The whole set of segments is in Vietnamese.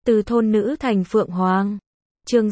Từ thôn nữ thành phượng hoàng. Chương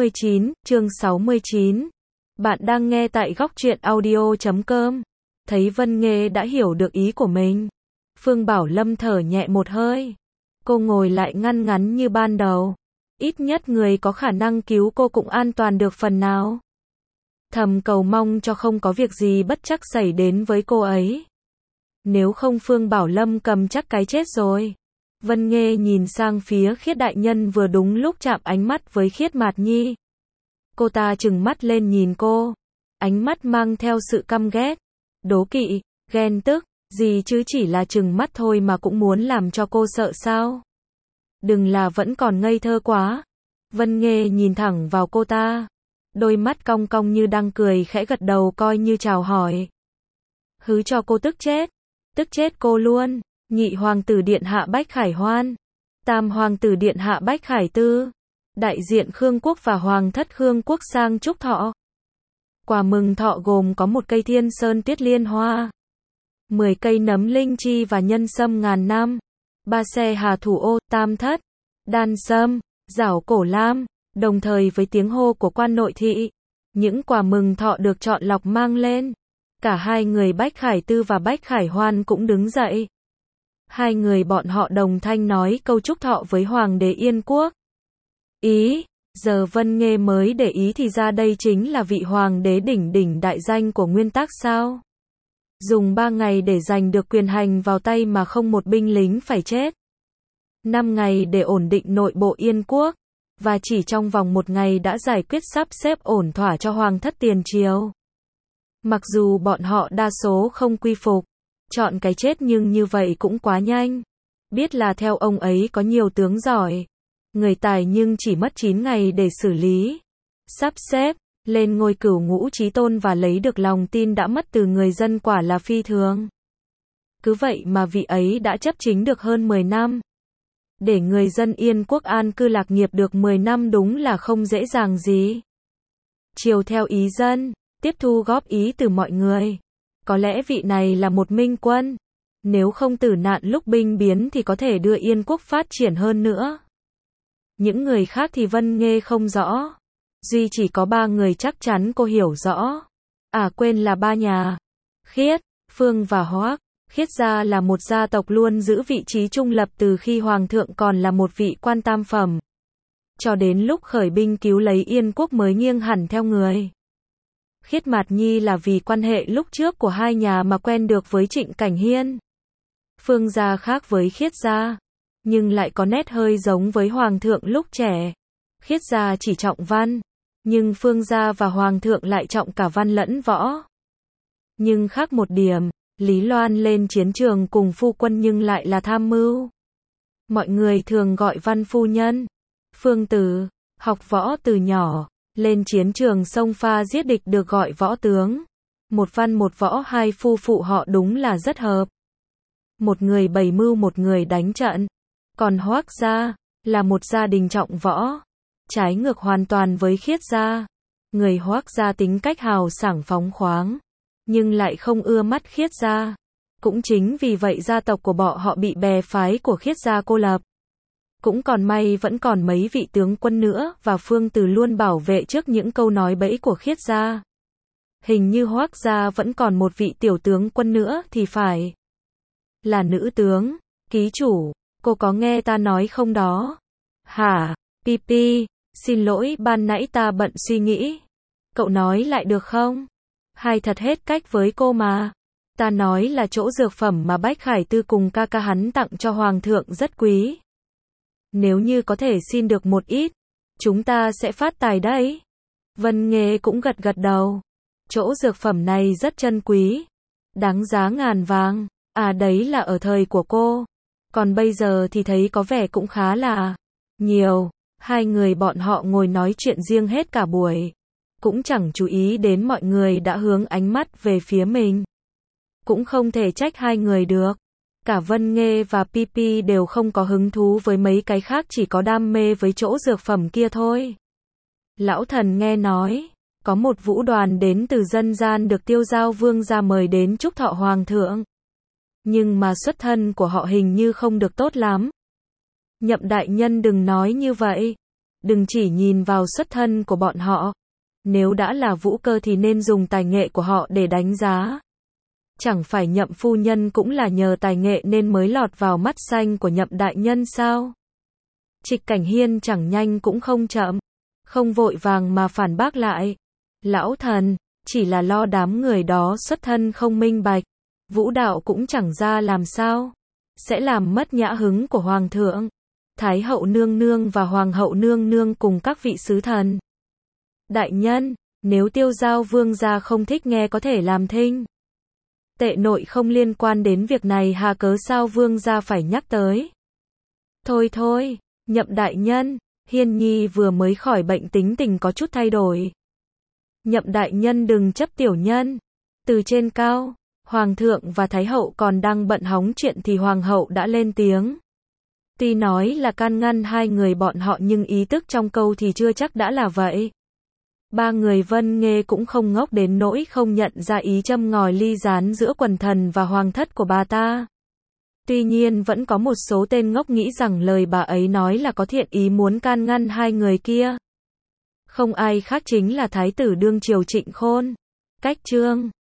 69. Bạn đang nghe tại góc truyện audio.com. Thấy Vân Nghê đã hiểu được ý của mình, Phương Bảo Lâm thở nhẹ một hơi. Cô ngồi lại ngăn ngắn như ban đầu. Ít nhất người có khả năng cứu cô cũng an toàn được phần nào. Thầm cầu mong cho không có việc gì bất trắc xảy đến với cô ấy. Nếu không Phương Bảo Lâm cầm chắc cái chết rồi. Vân Nghê nhìn sang phía Khiết đại nhân vừa đúng lúc chạm ánh mắt với Khiết Mạt Nhi. Cô ta trừng mắt lên nhìn cô. Ánh mắt mang theo sự căm ghét, đố kỵ, ghen tức, gì chứ chỉ là trừng mắt thôi mà cũng muốn làm cho cô sợ sao? Đừng là vẫn còn ngây thơ quá. Vân Nghê nhìn thẳng vào cô ta. Đôi mắt cong cong như đang cười khẽ gật đầu coi như chào hỏi. Hứ cho cô tức chết cô luôn. Nhị hoàng tử điện hạ Bách Khải Hoan, tam hoàng tử điện hạ Bách Khải Tư, đại diện Khương quốc và hoàng thất Khương quốc sang chúc thọ. Quà mừng thọ gồm có 1 cây thiên sơn tuyết liên hoa, 10 cây nấm linh chi và nhân sâm ngàn năm, 3 xe hà thủ ô, tam thất, đan sâm, giảo cổ lam, đồng thời với tiếng hô của quan nội thị. Những quà mừng thọ được chọn lọc mang lên. Cả hai người Bách Khải Tư và Bách Khải Hoan cũng đứng dậy. Hai người bọn họ đồng thanh nói câu chúc thọ với Hoàng đế Yên Quốc. Giờ Vân Nghê mới để ý thì ra đây chính là vị Hoàng đế đỉnh đại danh của nguyên tắc sao? Dùng 3 ngày để giành được quyền hành vào tay mà không một binh lính phải chết. 5 ngày để ổn định nội bộ Yên Quốc. Và chỉ trong vòng 1 ngày đã giải quyết sắp xếp ổn thỏa cho Hoàng thất tiền triều. Mặc dù bọn họ đa số không quy phục, chọn cái chết nhưng như vậy cũng quá nhanh. Biết là theo ông ấy có nhiều tướng giỏi, người tài nhưng chỉ mất 9 ngày để xử lý, sắp xếp, lên ngôi cửu ngũ chí tôn và lấy được lòng tin đã mất từ người dân quả là phi thường. Cứ vậy mà vị ấy đã chấp chính được hơn 10 năm. Để người dân Yên Quốc an cư lạc nghiệp được 10 năm đúng là không dễ dàng gì. Chiều theo ý dân, tiếp thu góp ý từ mọi người. Có lẽ vị này là một minh quân. Nếu không tử nạn lúc binh biến thì có thể đưa Yên Quốc phát triển hơn nữa. Những người khác thì Vân Nghê không rõ. Duy chỉ có 3 người chắc chắn cô hiểu rõ. Quên là 3 nhà. Khiết, Phương và Hoắc. Khiết gia là một gia tộc luôn giữ vị trí trung lập từ khi Hoàng thượng còn là một vị quan tam phẩm. Cho đến lúc khởi binh cứu lấy Yên Quốc mới nghiêng hẳn theo người. Khiết Mạt Nhi là vì quan hệ lúc trước của hai nhà mà quen được với Trịnh Cảnh Hiên. Phương gia khác với Khiết gia, nhưng lại có nét hơi giống với Hoàng thượng lúc trẻ. Khiết gia chỉ trọng văn, nhưng Phương gia và Hoàng thượng lại trọng cả văn lẫn võ. Nhưng khác một điểm, Lý Loan lên chiến trường cùng phu quân nhưng lại là tham mưu. Mọi người thường gọi Văn phu nhân. Phương Tử, học võ từ nhỏ, lên chiến trường xông pha giết địch được gọi võ tướng. Một văn một võ hai phu phụ họ đúng là rất hợp. Một người bày mưu một người đánh trận. Còn Hoắc gia là một gia đình trọng võ, trái ngược hoàn toàn với Khiết gia. Người Hoắc gia tính cách hào sảng phóng khoáng, nhưng lại không ưa mắt Khiết gia. Cũng chính vì vậy gia tộc của bọn họ bị bè phái của Khiết gia cô lập. Cũng còn may vẫn còn mấy vị tướng quân nữa và Phương Từ luôn bảo vệ trước những câu nói bẫy của Khiết gia. Hình như Hoắc gia vẫn còn một vị tiểu tướng quân nữa thì phải. Là nữ tướng, ký chủ, cô có nghe ta nói không đó? Hả, Pipi, xin lỗi ban nãy ta bận suy nghĩ. Cậu nói lại được không? Hay thật hết cách với cô mà. Ta nói là chỗ dược phẩm mà Bách Khải Tư cùng ca ca hắn tặng cho Hoàng thượng rất quý. Nếu như có thể xin được một ít, chúng ta sẽ phát tài đấy. Vân Nghê cũng gật đầu. Chỗ dược phẩm này rất chân quý, đáng giá ngàn vàng. Đấy là ở thời của cô. Còn bây giờ thì thấy có vẻ cũng khá là nhiều. Hai người bọn họ ngồi nói chuyện riêng hết cả buổi. Cũng chẳng chú ý đến mọi người đã hướng ánh mắt về phía mình. Cũng không thể trách hai người được. Cả Vân Nghê và Pipi đều không có hứng thú với mấy cái khác, chỉ có đam mê với chỗ dược phẩm kia thôi. Lão thần nghe nói, có một vũ đoàn đến từ dân gian được Tiêu Giao Vương gia mời đến chúc thọ Hoàng thượng. Nhưng mà xuất thân của họ hình như không được tốt lắm. Nhậm đại nhân đừng nói như vậy. Đừng chỉ nhìn vào xuất thân của bọn họ. Nếu đã là vũ cơ thì nên dùng tài nghệ của họ để đánh giá. Chẳng phải Nhậm phu nhân cũng là nhờ tài nghệ nên mới lọt vào mắt xanh của Nhậm đại nhân sao? Trịch Cảnh Hiên chẳng nhanh cũng không chậm, không vội vàng mà phản bác lại. Lão thần, chỉ là lo đám người đó xuất thân không minh bạch, vũ đạo cũng chẳng ra làm sao, sẽ làm mất nhã hứng của hoàng thượng, Thái hậu nương nương và hoàng hậu nương nương cùng các vị sứ thần. Đại nhân, nếu Tiêu Giao vương gia không thích nghe có thể làm thinh. Tệ nội không liên quan đến việc này, hà cớ sao vương gia phải nhắc tới? Thôi thôi, Nhậm đại nhân, Hiên Nhi vừa mới khỏi bệnh tính tình có chút thay đổi. Nhậm đại nhân đừng chấp tiểu nhân. Từ trên cao, hoàng thượng và thái hậu còn đang bận hóng chuyện thì hoàng hậu đã lên tiếng. Tuy nói là can ngăn hai người bọn họ nhưng ý tức trong câu thì chưa chắc đã là vậy. Ba người Vân Nghê cũng không ngốc đến nỗi không nhận ra ý châm ngòi ly gián giữa quần thần và hoàng thất của bà ta. Tuy nhiên vẫn có một số tên ngốc nghĩ rằng lời bà ấy nói là có thiện ý muốn can ngăn hai người kia. Không ai khác chính là thái tử đương triều Trịnh Khôn. Cách chương